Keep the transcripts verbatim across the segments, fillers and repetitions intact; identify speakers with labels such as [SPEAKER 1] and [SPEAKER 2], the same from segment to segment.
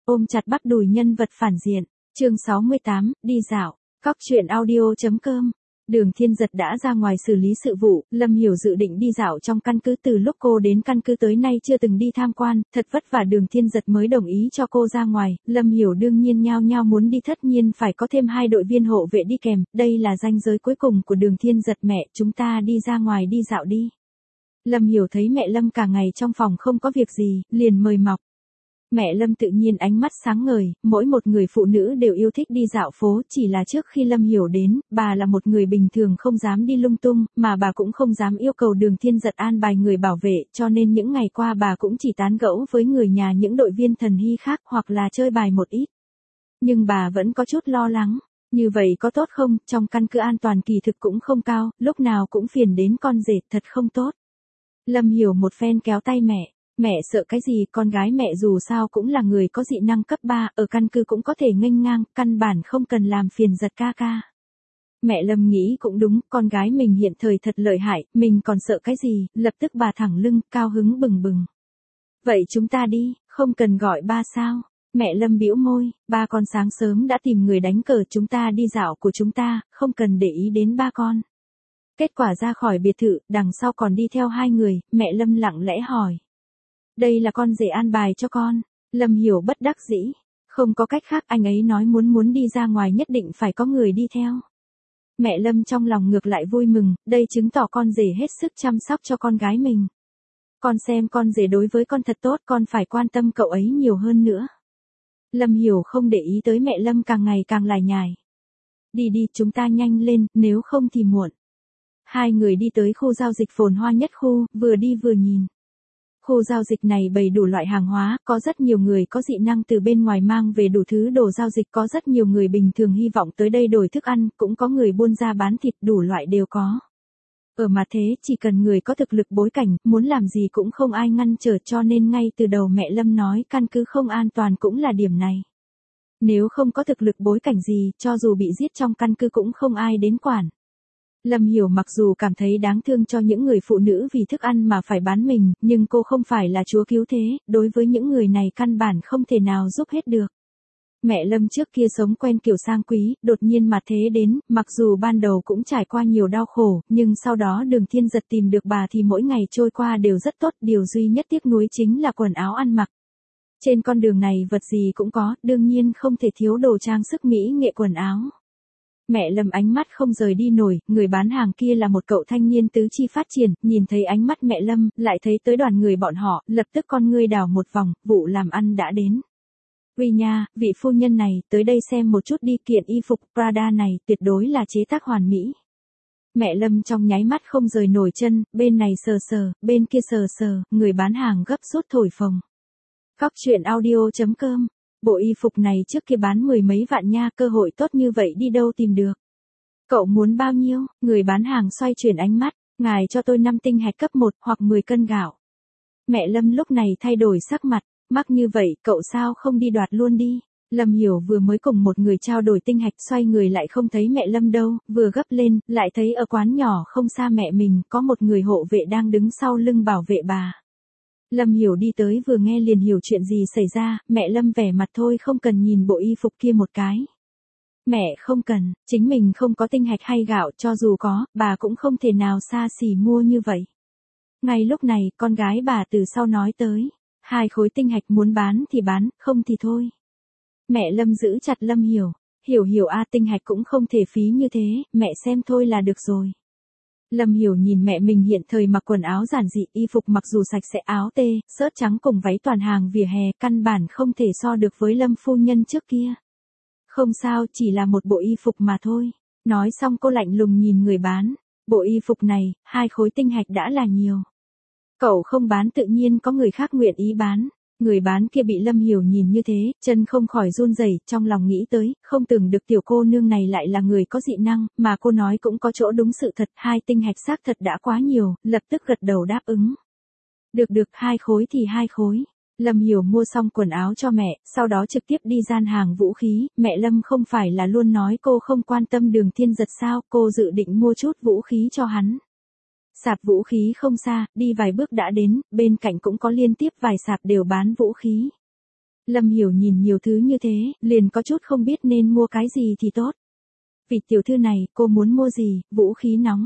[SPEAKER 1] Ôm chặt bắp đùi nhân vật phản diện. Chương sáu mươi tám, đi dạo. Cóc truyện audio.com. Đường Thiên Giật đã ra ngoài xử lý sự vụ, Lâm Hiểu dự định đi dạo trong căn cứ. Từ lúc cô đến căn cứ tới nay chưa từng đi tham quan, thật vất vả Đường Thiên Giật mới đồng ý cho cô ra ngoài. Lâm Hiểu đương nhiên nhao nhao muốn đi, tất nhiên phải có thêm hai đội viên hộ vệ đi kèm, đây là ranh giới cuối cùng của Đường Thiên Giật. Mẹ, chúng ta đi ra ngoài đi dạo đi. Lâm Hiểu thấy mẹ Lâm cả ngày trong phòng không có việc gì, liền mời mọc. Mẹ Lâm tự nhiên ánh mắt sáng ngời, mỗi một người phụ nữ đều yêu thích đi dạo phố, chỉ là trước khi Lâm Hiểu đến, bà là một người bình thường không dám đi lung tung, mà bà cũng không dám yêu cầu Đường Thiên Giật an bài người bảo vệ, cho nên những ngày qua bà cũng chỉ tán gẫu với người nhà những đội viên thần hy khác hoặc là chơi bài một ít. Nhưng bà vẫn có chút lo lắng, như vậy có tốt không, trong căn cứ an toàn kỳ thực cũng không cao, lúc nào cũng phiền đến con rể, thật không tốt. Lâm Hiểu một phen kéo tay mẹ. Mẹ sợ cái gì, con gái mẹ dù sao cũng là người có dị năng cấp ba, ở căn cứ cũng có thể nghênh ngang, căn bản không cần làm phiền Giật ca ca. Mẹ Lâm nghĩ cũng đúng, con gái mình hiện thời thật lợi hại, mình còn sợ cái gì, lập tức bà thẳng lưng, cao hứng bừng bừng. Vậy chúng ta đi, không cần gọi ba sao? Mẹ Lâm bĩu môi, ba con sáng sớm đã tìm người đánh cờ, chúng ta đi dạo của chúng ta, không cần để ý đến ba con. Kết quả ra khỏi biệt thự, đằng sau còn đi theo hai người, mẹ Lâm lặng lẽ hỏi. Đây là con rể an bài cho con. Lâm Hiểu bất đắc dĩ. Không có cách khác, anh ấy nói muốn muốn đi ra ngoài nhất định phải có người đi theo. Mẹ Lâm trong lòng ngược lại vui mừng, đây chứng tỏ con rể hết sức chăm sóc cho con gái mình. Con xem con rể đối với con thật tốt, con phải quan tâm cậu ấy nhiều hơn nữa. Lâm Hiểu không để ý tới mẹ Lâm càng ngày càng lải nhải. Đi đi, chúng ta nhanh lên, nếu không thì muộn. Hai người đi tới khu giao dịch phồn hoa nhất khu, vừa đi vừa nhìn. Khu giao dịch này bày đủ loại hàng hóa, có rất nhiều người có dị năng từ bên ngoài mang về đủ thứ đồ giao dịch, có rất nhiều người bình thường hy vọng tới đây đổi thức ăn, cũng có người buôn ra bán thịt, đủ loại đều có. Ở mặt thế, chỉ cần người có thực lực bối cảnh, muốn làm gì cũng không ai ngăn trở, cho nên ngay từ đầu mẹ Lâm nói căn cứ không an toàn cũng là điểm này. Nếu không có thực lực bối cảnh gì, cho dù bị giết trong căn cứ cũng không ai đến quản. Lâm Hiểu mặc dù cảm thấy đáng thương cho những người phụ nữ vì thức ăn mà phải bán mình, nhưng cô không phải là chúa cứu thế, đối với những người này căn bản không thể nào giúp hết được. Mẹ Lâm trước kia sống quen kiểu sang quý, đột nhiên mà thế đến, mặc dù ban đầu cũng trải qua nhiều đau khổ, nhưng sau đó Đường Thiên Giật tìm được bà thì mỗi ngày trôi qua đều rất tốt, điều duy nhất tiếc nuối chính là quần áo ăn mặc. Trên con đường này vật gì cũng có, đương nhiên không thể thiếu đồ trang sức mỹ nghệ quần áo. Mẹ Lâm ánh mắt không rời đi nổi, người bán hàng kia là một cậu thanh niên tứ chi phát triển, nhìn thấy ánh mắt mẹ Lâm, lại thấy tới đoàn người bọn họ, lập tức con ngươi đảo một vòng, vụ làm ăn đã đến. Uy nha, vị phu nhân này, tới đây xem một chút đi, kiện y phục Prada này, tuyệt đối là chế tác hoàn mỹ. Mẹ Lâm trong nháy mắt không rời nổi chân, bên này sờ sờ, bên kia sờ sờ, người bán hàng gấp rút thổi phồng. Cóc truyện audio.com. Bộ y phục này trước kia bán mười mấy vạn nha, cơ hội tốt như vậy đi đâu tìm được. Cậu muốn bao nhiêu? Người bán hàng xoay chuyển ánh mắt, ngài cho tôi năm tinh hạch cấp một hoặc mười cân gạo. Mẹ Lâm lúc này thay đổi sắc mặt, mắc như vậy, cậu sao không đi đoạt luôn đi. Lâm Hiểu vừa mới cùng một người trao đổi tinh hạch, xoay người lại không thấy mẹ Lâm đâu, vừa gấp lên, lại thấy ở quán nhỏ không xa mẹ mình, có một người hộ vệ đang đứng sau lưng bảo vệ bà. Lâm Hiểu đi tới vừa nghe liền hiểu chuyện gì xảy ra, mẹ Lâm vẻ mặt thôi không cần nhìn bộ y phục kia một cái. Mẹ không cần, chính mình không có tinh hạch hay gạo, cho dù có, bà cũng không thể nào xa xỉ mua như vậy. Ngay lúc này, con gái bà từ sau nói tới, hai khối tinh hạch muốn bán thì bán, không thì thôi. Mẹ Lâm giữ chặt Lâm Hiểu, Hiểu Hiểu a, tinh hạch cũng không thể phí như thế, mẹ xem thôi là được rồi. Lâm Hiểu nhìn mẹ mình hiện thời mặc quần áo giản dị, y phục mặc dù sạch sẽ, áo tê, xớt trắng cùng váy toàn hàng vỉa hè, căn bản không thể so được với Lâm phu nhân trước kia. Không sao, chỉ là một bộ y phục mà thôi. Nói xong cô lạnh lùng nhìn người bán, bộ y phục này, hai khối tinh hạch đã là nhiều. Cậu không bán tự nhiên có người khác nguyện ý bán. Người bán kia bị Lâm Hiểu nhìn như thế, chân không khỏi run rẩy, trong lòng nghĩ tới, không tưởng được tiểu cô nương này lại là người có dị năng, mà cô nói cũng có chỗ đúng sự thật, hai tinh hạch xác thật đã quá nhiều, lập tức gật đầu đáp ứng. Được được, hai khối thì hai khối. Lâm Hiểu mua xong quần áo cho mẹ, sau đó trực tiếp đi gian hàng vũ khí, mẹ Lâm không phải là luôn nói cô không quan tâm Đường Thiên Giật sao, cô dự định mua chút vũ khí cho hắn. Sạp vũ khí không xa, đi vài bước đã đến, bên cạnh cũng có liên tiếp vài sạp đều bán vũ khí. Lâm Hiểu nhìn nhiều thứ như thế, liền có chút không biết nên mua cái gì thì tốt. Vị tiểu thư này, cô muốn mua gì? Vũ khí nóng,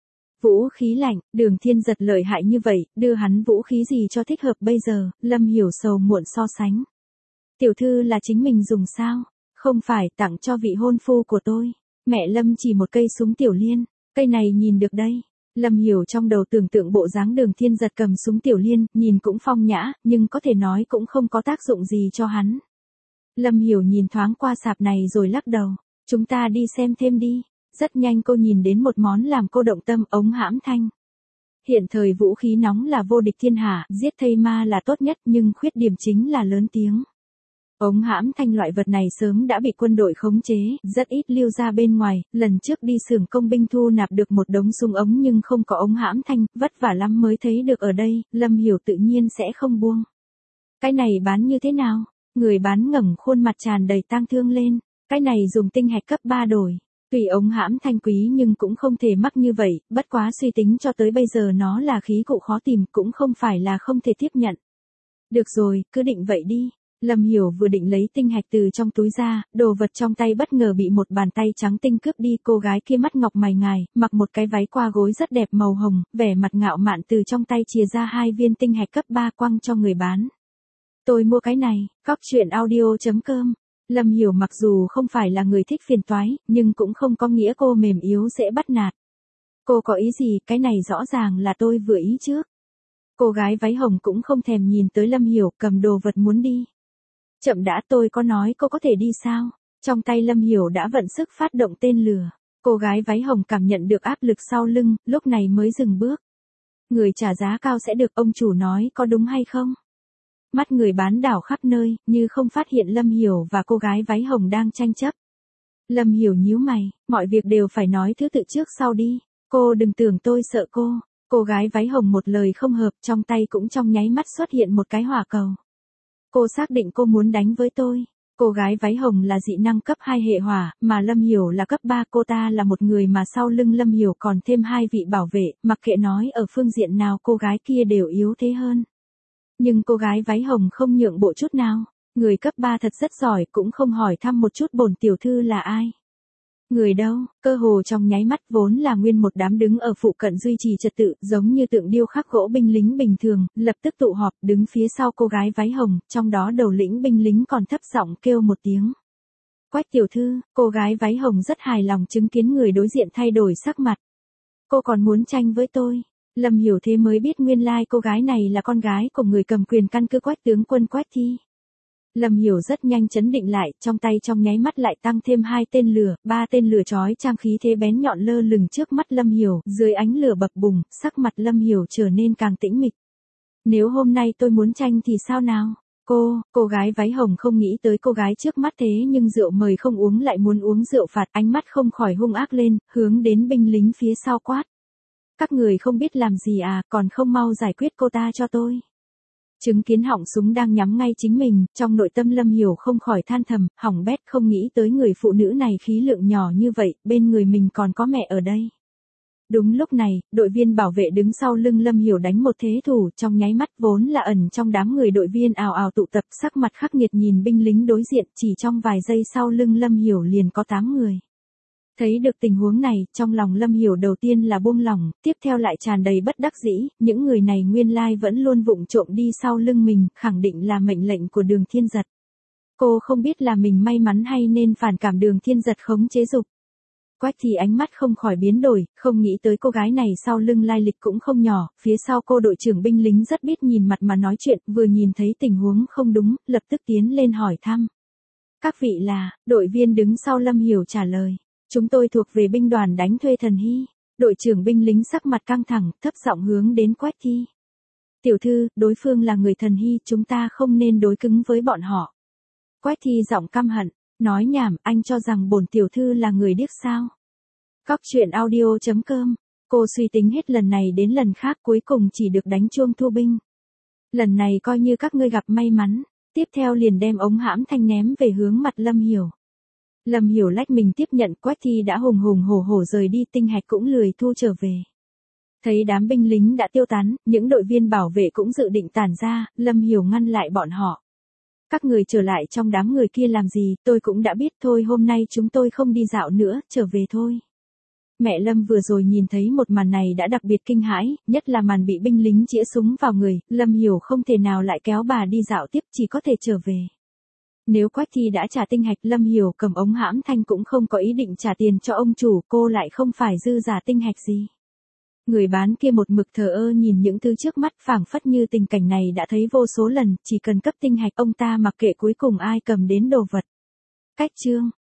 [SPEAKER 1] vũ khí lạnh, Đường Thiên Giật lợi hại như vậy, đưa hắn vũ khí gì cho thích hợp bây giờ? Lâm Hiểu sầu muộn so sánh. Tiểu thư là chính mình dùng sao? Không phải, tặng cho vị hôn phu của tôi. Mẹ Lâm chỉ một cây súng tiểu liên, cây này nhìn được đây. Lâm Hiểu trong đầu tưởng tượng bộ dáng Đường Thiên Giật cầm súng tiểu liên, nhìn cũng phong nhã, nhưng có thể nói cũng không có tác dụng gì cho hắn. Lâm Hiểu nhìn thoáng qua sạp này rồi lắc đầu, chúng ta đi xem thêm đi. Rất nhanh cô nhìn đến một món làm cô động tâm, ống hãm thanh. Hiện thời vũ khí nóng là vô địch thiên hạ, giết thây ma là tốt nhất, nhưng khuyết điểm chính là lớn tiếng. Ống hãm thanh loại vật này sớm đã bị quân đội khống chế, rất ít lưu ra bên ngoài, lần trước đi xưởng công binh thu nạp được một đống súng ống nhưng không có ống hãm thanh, vất vả lắm mới thấy được ở đây, Lâm Hiểu tự nhiên sẽ không buông. Cái này bán như thế nào? Người bán ngẩng khuôn mặt tràn đầy tang thương lên, cái này dùng tinh hạch cấp ba đổi. Tùy ống hãm thanh quý nhưng cũng không thể mắc như vậy, bất quá suy tính cho tới bây giờ nó là khí cụ khó tìm, cũng không phải là không thể tiếp nhận. Được rồi, cứ định vậy đi. Lâm Hiểu vừa định lấy tinh hạch từ trong túi ra, đồ vật trong tay bất ngờ bị một bàn tay trắng tinh cướp đi. Cô gái kia mắt ngọc mày ngài, mặc một cái váy qua gối rất đẹp màu hồng, vẻ mặt ngạo mạn từ trong tay chìa ra hai viên tinh hạch cấp ba quăng cho người bán. Tôi mua cái này, cóc truyện audio chấm com. Lâm Hiểu mặc dù không phải là người thích phiền toái, nhưng cũng không có nghĩa cô mềm yếu dễ bắt nạt. Cô có ý gì, cái này rõ ràng là tôi vừa ý trước. Cô gái váy hồng cũng không thèm nhìn tới Lâm Hiểu, cầm đồ vật muốn đi. Chậm đã, tôi có nói cô có thể đi sao? Trong tay Lâm Hiểu đã vận sức phát động tên lửa. Cô gái váy hồng cảm nhận được áp lực sau lưng, lúc này mới dừng bước. Người trả giá cao sẽ được, ông chủ nói có đúng hay không? Mắt người bán đảo khắp nơi, như không phát hiện Lâm Hiểu và cô gái váy hồng đang tranh chấp. Lâm Hiểu nhíu mày, mọi việc đều phải nói thứ tự trước sau đi. Cô đừng tưởng tôi sợ cô. Cô gái váy hồng một lời không hợp, trong tay cũng trong nháy mắt xuất hiện một cái hỏa cầu. Cô xác định cô muốn đánh với tôi. Cô gái váy hồng là dị năng cấp hai hệ hỏa, mà Lâm Hiểu là cấp ba. Cô ta là một người mà sau lưng Lâm Hiểu còn thêm hai vị bảo vệ, mặc kệ nói ở phương diện nào cô gái kia đều yếu thế hơn. Nhưng cô gái váy hồng không nhượng bộ chút nào. Người cấp ba thật rất giỏi, cũng không hỏi thăm một chút bổn tiểu thư là ai. Người đâu? Cơ hồ trong nháy mắt, vốn là nguyên một đám đứng ở phụ cận duy trì trật tự, giống như tượng điêu khắc gỗ binh lính bình thường, lập tức tụ họp, đứng phía sau cô gái váy hồng, trong đó đầu lĩnh binh lính còn thấp giọng kêu một tiếng. Quách tiểu thư. Cô gái váy hồng rất hài lòng chứng kiến người đối diện thay đổi sắc mặt. Cô còn muốn tranh với tôi. Lâm Hiểu thế mới biết nguyên lai cô gái này là con gái của người cầm quyền căn cứ Quách tướng quân Quách Thi. Lâm Hiểu rất nhanh chấn định lại, trong tay trong nháy mắt lại tăng thêm hai tên lửa, ba tên lửa chói chang khí thế bén nhọn lơ lửng trước mắt Lâm Hiểu, dưới ánh lửa bập bùng, sắc mặt Lâm Hiểu trở nên càng tĩnh mịch. Nếu hôm nay tôi muốn tranh thì sao nào? Cô, cô gái váy hồng không nghĩ tới cô gái trước mắt thế nhưng rượu mời không uống lại muốn uống rượu phạt, ánh mắt không khỏi hung ác lên, hướng đến binh lính phía sau quát. Các người không biết làm gì à, còn không mau giải quyết cô ta cho tôi. Chứng kiến họng súng đang nhắm ngay chính mình, trong nội tâm Lâm Hiểu không khỏi than thầm, hỏng bét, không nghĩ tới người phụ nữ này khí lượng nhỏ như vậy, bên người mình còn có mẹ ở đây. Đúng lúc này, đội viên bảo vệ đứng sau lưng Lâm Hiểu đánh một thế thủ, trong nháy mắt vốn là ẩn trong đám người đội viên ào ào tụ tập, sắc mặt khắc nghiệt nhìn binh lính đối diện, chỉ trong vài giây sau lưng Lâm Hiểu liền có tám người. Thấy được tình huống này, trong lòng Lâm Hiểu đầu tiên là buông lỏng, tiếp theo lại tràn đầy bất đắc dĩ, những người này nguyên lai vẫn luôn vụng trộm đi sau lưng mình, khẳng định là mệnh lệnh của Đường Thiên Giật. Cô không biết là mình may mắn hay nên phản cảm Đường Thiên Giật khống chế dục. Quách thì ánh mắt không khỏi biến đổi, không nghĩ tới cô gái này sau lưng lai lịch cũng không nhỏ, phía sau cô đội trưởng binh lính rất biết nhìn mặt mà nói chuyện, vừa nhìn thấy tình huống không đúng, lập tức tiến lên hỏi thăm. Các vị là, đội viên đứng sau Lâm Hiểu trả lời. Chúng tôi thuộc về binh đoàn đánh thuê Thần Hy. Đội trưởng binh lính sắc mặt căng thẳng, thấp giọng hướng đến Quách Thi. Tiểu thư, đối phương là người Thần Hy, chúng ta không nên đối cứng với bọn họ. Quách Thi giọng căm hận, nói nhảm, anh cho rằng bổn tiểu thư là người điếc sao? Cóc truyện audio chấm com. Cô suy tính hết lần này đến lần khác cuối cùng chỉ được đánh chuông thu binh. Lần này coi như các ngươi gặp may mắn, tiếp theo liền đem ống hãm thanh ném về hướng mặt Lâm Hiểu. Lâm Hiểu lách mình tiếp nhận, Quách Thi đã hùng hùng hổ hổ rời đi, tinh hạch cũng lười thu trở về. Thấy đám binh lính đã tiêu tán, những đội viên bảo vệ cũng dự định tản ra, Lâm Hiểu ngăn lại bọn họ. Các người trở lại trong đám người kia làm gì, tôi cũng đã biết thôi, hôm nay chúng tôi không đi dạo nữa, trở về thôi. Mẹ Lâm vừa rồi nhìn thấy một màn này đã đặc biệt kinh hãi, nhất là màn bị binh lính chĩa súng vào người, Lâm Hiểu không thể nào lại kéo bà đi dạo tiếp, chỉ có thể trở về. Nếu Quách Thi đã trả tinh hạch, Lâm Hiểu cầm ống hãm thanh cũng không có ý định trả tiền cho ông chủ, cô lại không phải dư giả tinh hạch gì. Người bán kia một mực thờ ơ nhìn những thứ trước mắt, phảng phất như tình cảnh này đã thấy vô số lần, chỉ cần cấp tinh hạch ông ta mặc kệ cuối cùng ai cầm đến đồ vật. Cách chương